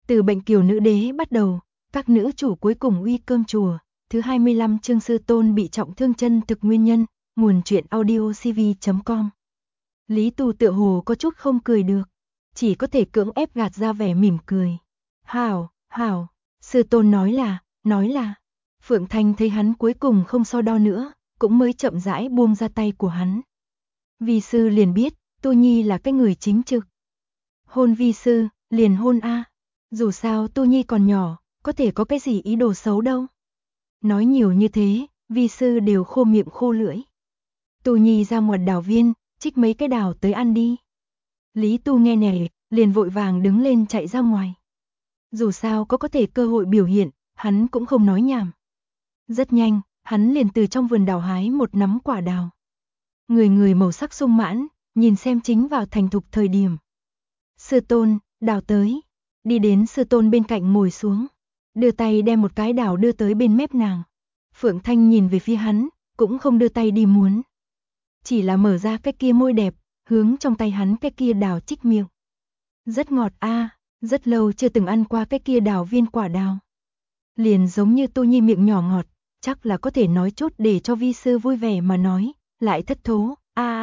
Từ bệnh kiều nữ đế bắt đầu, các nữ chủ cuối cùng uy cơm chùa, thứ 25 chương sư tôn bị trọng thương chân thực nguyên nhân, nguồn truyện audiocv.com. Lý Tu tựa hồ có chút không cười được, chỉ có thể cưỡng ép gạt ra vẻ mỉm cười. Hảo, sư tôn nói là. Phượng Thanh thấy hắn cuối cùng không so đo nữa, cũng mới chậm rãi buông ra tay của hắn. Vi sư liền biết, Tu Nhi là cái người chính trực. Hôn vi sư, liền hôn a. Dù sao Tu Nhi còn nhỏ, có thể có cái gì ý đồ xấu đâu. Nói nhiều như thế, vi sư đều khô miệng khô lưỡi. Tu Nhi ra ngoài đào viên, trích mấy cái đào tới ăn đi. Lý Tu nghe nè, liền vội vàng đứng lên chạy ra ngoài. Dù sao có thể cơ hội biểu hiện, hắn cũng không nói nhảm. Rất nhanh, hắn liền từ trong vườn đào hái một nắm quả đào. Người màu sắc sung mãn, nhìn xem chính vào thành thục thời điểm. Sư tôn, đào tới. Đi đến sư tôn bên cạnh ngồi xuống, đưa tay đem một cái đào đưa tới bên mép nàng. Phượng Thanh nhìn về phía hắn, cũng không đưa tay đi muốn. Chỉ là mở ra cái kia môi đẹp, hướng trong tay hắn cái kia đào chích miệng. Rất ngọt a, rất lâu chưa từng ăn qua cái kia đào viên quả đào. Liền giống như Tu Nhi miệng nhỏ ngọt, chắc là có thể nói chút để cho vi sư vui vẻ mà nói, lại thất thố,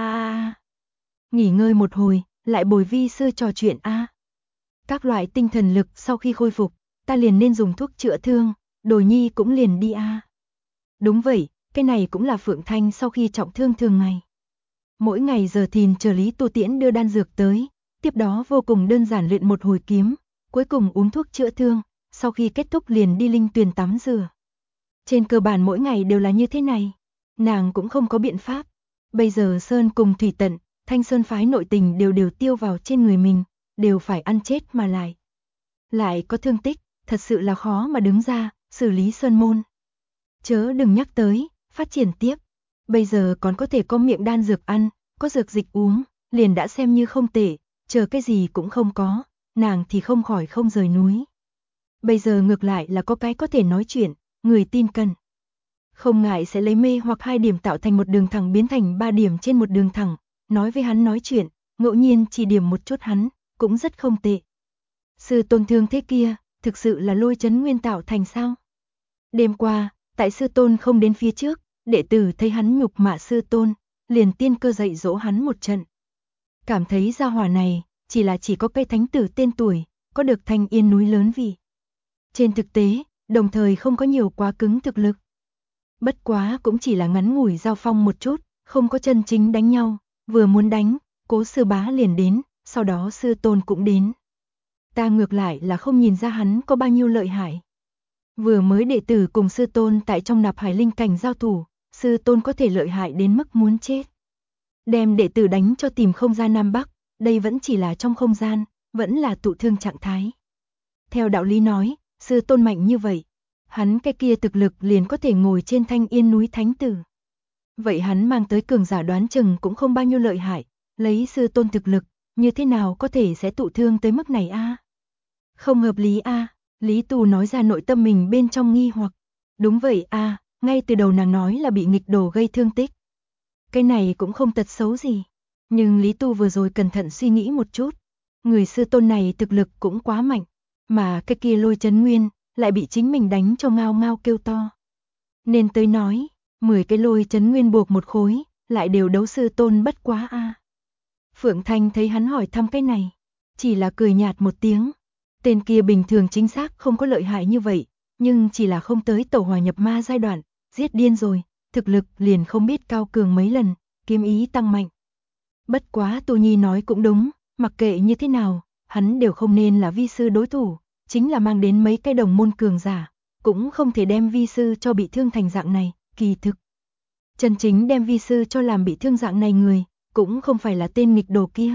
Nghỉ ngơi một hồi, lại bồi vi sư trò chuyện a. Các loại tinh thần lực sau khi khôi phục, ta liền nên dùng thuốc chữa thương, Đồ Nhi cũng liền đi a. Đúng vậy, cái này cũng là Phượng Thanh sau khi trọng thương thường ngày. Mỗi ngày giờ thìn chờ Lý Tu Tiễn đưa đan dược tới, tiếp đó vô cùng đơn giản luyện một hồi kiếm, cuối cùng uống thuốc chữa thương, sau khi kết thúc liền đi linh tuyền tắm rửa. Trên cơ bản mỗi ngày đều là như thế này, nàng cũng không có biện pháp. Bây giờ Sơn cùng Thủy Tận, Thanh Sơn phái nội tình đều tiêu vào trên người mình, đều phải ăn chết mà lại. Lại có thương tích, thật sự là khó mà đứng ra, xử lý Sơn môn. Chớ đừng nhắc tới, phát triển tiếp. Bây giờ còn có thể có miệng đan dược ăn, có dược dịch uống, liền đã xem như không tệ, chờ cái gì cũng không có, nàng thì không khỏi không rời núi. Bây giờ ngược lại là có cái có thể nói chuyện, người tin cần. Không ngại sẽ lấy mê hoặc 2 điểm tạo thành một đường thẳng biến thành 3 điểm trên một đường thẳng, nói với hắn nói chuyện, ngẫu nhiên chỉ điểm một chút hắn, cũng rất không tệ. Sư tôn thương thế kia, thực sự là lôi chấn nguyên tạo thành sao? Đêm qua, tại sư tôn không đến phía trước, đệ tử thấy hắn nhục mạ sư tôn, liền tiên cơ dạy dỗ hắn một trận. Cảm thấy gia hỏa này, chỉ có cây thánh tử tên tuổi, có được Thanh Yên núi lớn vì. Trên thực tế, đồng thời không có nhiều quá cứng thực lực. Bất quá cũng chỉ là ngắn ngủi giao phong một chút, không có chân chính đánh nhau, vừa muốn đánh, Cố sư bá liền đến, sau đó sư tôn cũng đến. Ta ngược lại là không nhìn ra hắn có bao nhiêu lợi hại. Vừa mới đệ tử cùng sư tôn tại trong nạp hải linh cảnh giao thủ, sư tôn có thể lợi hại đến mức muốn chết. Đem đệ tử đánh cho tìm không gian Nam Bắc, đây vẫn chỉ là trong không gian, vẫn là tụ thương trạng thái. Theo đạo lý nói, sư tôn mạnh như vậy, hắn cái kia thực lực liền có thể ngồi trên Thanh Yên núi thánh tử. Vậy hắn mang tới cường giả đoán chừng cũng không bao nhiêu lợi hại, lấy sư tôn thực lực, như thế nào có thể sẽ tụ thương tới mức này a? Không hợp lý a. Lý Tu nói ra nội tâm mình bên trong nghi hoặc. Đúng vậy a, ngay từ đầu nàng nói là bị nghịch đồ gây thương tích. Cái này cũng không tật xấu gì. Nhưng Lý Tu vừa rồi cẩn thận suy nghĩ một chút. Người sư tôn này thực lực cũng quá mạnh. Mà cái kia lôi chấn nguyên, lại bị chính mình đánh cho ngao ngao kêu to. Nên tới nói, 10 cái lôi chấn nguyên buộc một khối, lại đều đấu sư tôn bất quá a. Phượng Thanh thấy hắn hỏi thăm cái này, chỉ là cười nhạt một tiếng. Tên kia bình thường chính xác không có lợi hại như vậy, nhưng chỉ là không tới tẩu hỏa nhập ma giai đoạn, giết điên rồi, thực lực liền không biết cao cường mấy lần, kiếm ý tăng mạnh. Bất quá Tu Nhi nói cũng đúng, mặc kệ như thế nào, hắn đều không nên là vi sư đối thủ, chính là mang đến mấy cái đồng môn cường giả, cũng không thể đem vi sư cho bị thương thành dạng này, kỳ thực. Chân chính đem vi sư cho làm bị thương dạng này người, cũng không phải là tên nghịch đồ kia.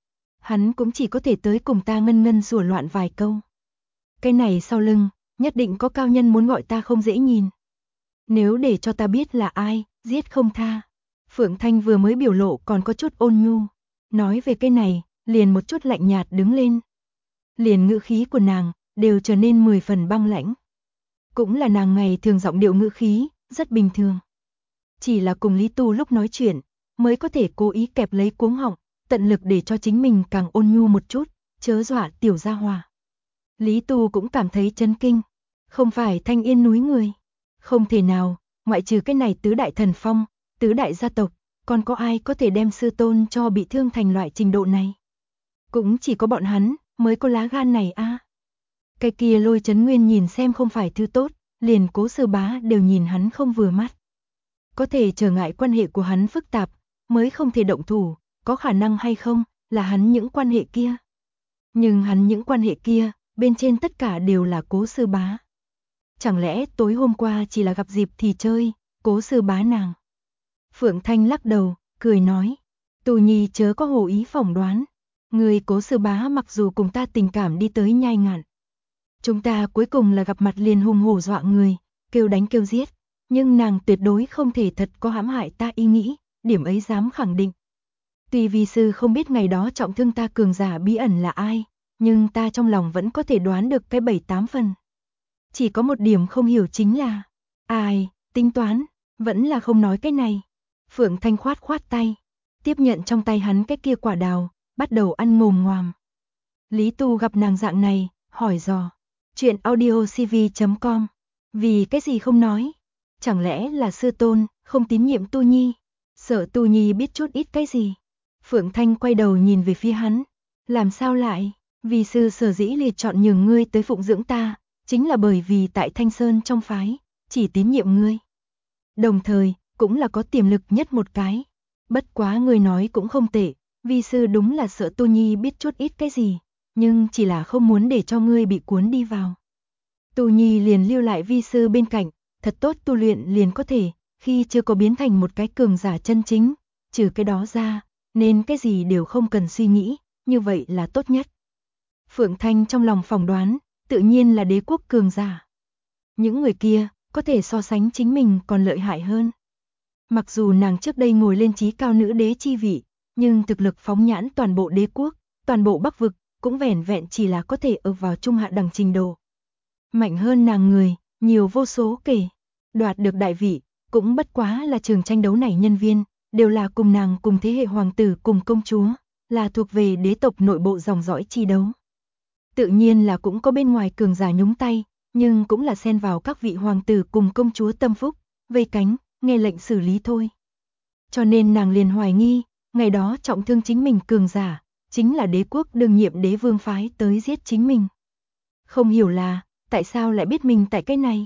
Hắn cũng chỉ có thể tới cùng ta ngân ngân sủa loạn vài câu. Cái này sau lưng, nhất định có cao nhân muốn gọi ta không dễ nhìn. Nếu để cho ta biết là ai, giết không tha. Phượng Thanh vừa mới biểu lộ còn có chút ôn nhu. Nói về cái này, liền một chút lạnh nhạt đứng lên. Liền ngữ khí của nàng, đều trở nên 10 phần băng lãnh. Cũng là nàng ngày thường giọng điệu ngữ khí, rất bình thường. Chỉ là cùng Lý Tu lúc nói chuyện, mới có thể cố ý kẹp lấy cuống họng, tận lực để cho chính mình càng ôn nhu một chút, chớ dọa tiểu gia hòa. Lý Tu cũng cảm thấy chấn kinh. Không phải Thanh Yên núi người. Không thể nào, ngoại trừ cái này tứ đại thần phong, tứ đại gia tộc, còn có ai có thể đem sư tôn cho bị thương thành loại trình độ này. Cũng chỉ có bọn hắn, mới có lá gan này a. Cái kia Lôi Chấn Nguyên nhìn xem không phải thứ tốt, liền Cố Sư Bá đều nhìn hắn không vừa mắt. Có thể trở ngại quan hệ của hắn phức tạp, mới không thể động thủ, có khả năng hay không, là hắn những quan hệ kia. Nhưng hắn những quan hệ kia, bên trên tất cả đều là Cố Sư Bá. Chẳng lẽ tối hôm qua chỉ là gặp dịp thì chơi, Cố Sư Bá nàng. Phượng Thanh lắc đầu, cười nói, Tù Nhi chớ có hồ ý phỏng đoán. Người Cố Sư Bá mặc dù cùng ta tình cảm đi tới nhai ngạn. Chúng ta cuối cùng là gặp mặt liền hùng hổ dọa người, kêu đánh kêu giết. Nhưng nàng tuyệt đối không thể thật có hãm hại ta ý nghĩ, điểm ấy dám khẳng định. Tuy vi sư không biết ngày đó trọng thương ta cường giả bí ẩn là ai, nhưng ta trong lòng vẫn có thể đoán được cái 7-8 phần. Chỉ có một điểm không hiểu chính là, ai, tính toán, vẫn là không nói cái này. Phượng Thanh khoát khoát tay, tiếp nhận trong tay hắn cái kia quả đào, bắt đầu ăn ngồm ngoàm. Lý Tu gặp nàng dạng này, hỏi dò, chuyện audiocv.com, vì cái gì không nói? Chẳng lẽ là sư tôn, không tín nhiệm Tu Nhi, sợ Tu Nhi biết chút ít cái gì? Phượng Thanh quay đầu nhìn về phía hắn, làm sao lại, vì sư sở dĩ liệt chọn nhường ngươi tới phụng dưỡng ta, chính là bởi vì tại Thanh Sơn trong phái, chỉ tín nhiệm ngươi. Đồng thời, cũng là có tiềm lực nhất một cái. Bất quá ngươi nói cũng không tệ, vi sư đúng là sợ Tu Nhi biết chút ít cái gì, nhưng chỉ là không muốn để cho ngươi bị cuốn đi vào. Tu Nhi liền lưu lại vi sư bên cạnh, thật tốt tu luyện liền có thể, khi chưa có biến thành một cái cường giả chân chính, trừ cái đó ra, nên cái gì đều không cần suy nghĩ, như vậy là tốt nhất. Phượng Thanh trong lòng phỏng đoán, tự nhiên là đế quốc cường giả. Những người kia, có thể so sánh chính mình còn lợi hại hơn. Mặc dù nàng trước đây ngồi lên chí cao nữ đế chi vị, nhưng thực lực phóng nhãn toàn bộ đế quốc, toàn bộ Bắc vực, cũng vẻn vẹn chỉ là có thể ở vào trung hạ đẳng trình độ. Mạnh hơn nàng người, nhiều vô số kể. Đoạt được đại vị, cũng bất quá là trường tranh đấu này nhân viên, đều là cùng nàng cùng thế hệ hoàng tử cùng công chúa, là thuộc về đế tộc nội bộ dòng dõi chi đấu. Tự nhiên là cũng có bên ngoài cường giả nhúng tay, nhưng cũng là xen vào các vị hoàng tử cùng công chúa tâm phúc, vây cánh, nghe lệnh xử lý thôi. Cho nên nàng liền hoài nghi, ngày đó trọng thương chính mình cường giả, chính là đế quốc đương nhiệm đế vương phái tới giết chính mình. Không hiểu là, tại sao lại biết mình tại cái này?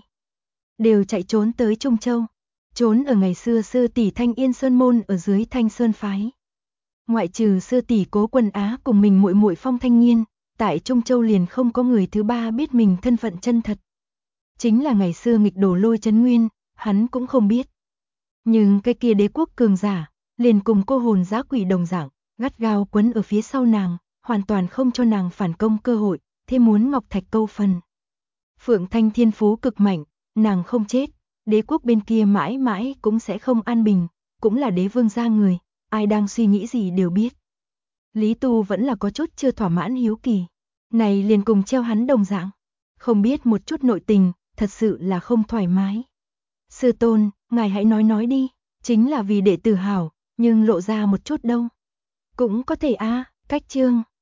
Đều chạy trốn tới Trung Châu, trốn ở ngày xưa sư tỷ Thanh Yên Sơn môn ở dưới Thanh Sơn phái. Ngoại trừ sư tỷ Cố Quần Á cùng mình muội muội Phong Thanh Nghiên, tại Trung Châu liền không có người thứ ba biết mình thân phận chân thật. Chính là ngày xưa nghịch đổ Lôi Chấn Nguyên, hắn cũng không biết. Nhưng cái kia đế quốc cường giả, liền cùng cô hồn dã quỷ đồng dạng, gắt gao quấn ở phía sau nàng, hoàn toàn không cho nàng phản công cơ hội, thêm muốn ngọc thạch câu phần. Phượng Thanh thiên phú cực mạnh, nàng không chết, đế quốc bên kia mãi mãi cũng sẽ không an bình, cũng là đế vương gia người, ai đang suy nghĩ gì đều biết. Lý Tu vẫn là có chút chưa thỏa mãn hiếu kỳ, này liền cùng treo hắn đồng dạng, không biết một chút nội tình, thật sự là không thoải mái. Sư tôn, ngài hãy nói đi, chính là vì đệ tử hảo, nhưng lộ ra một chút đâu. Cũng có thể a, cách chương.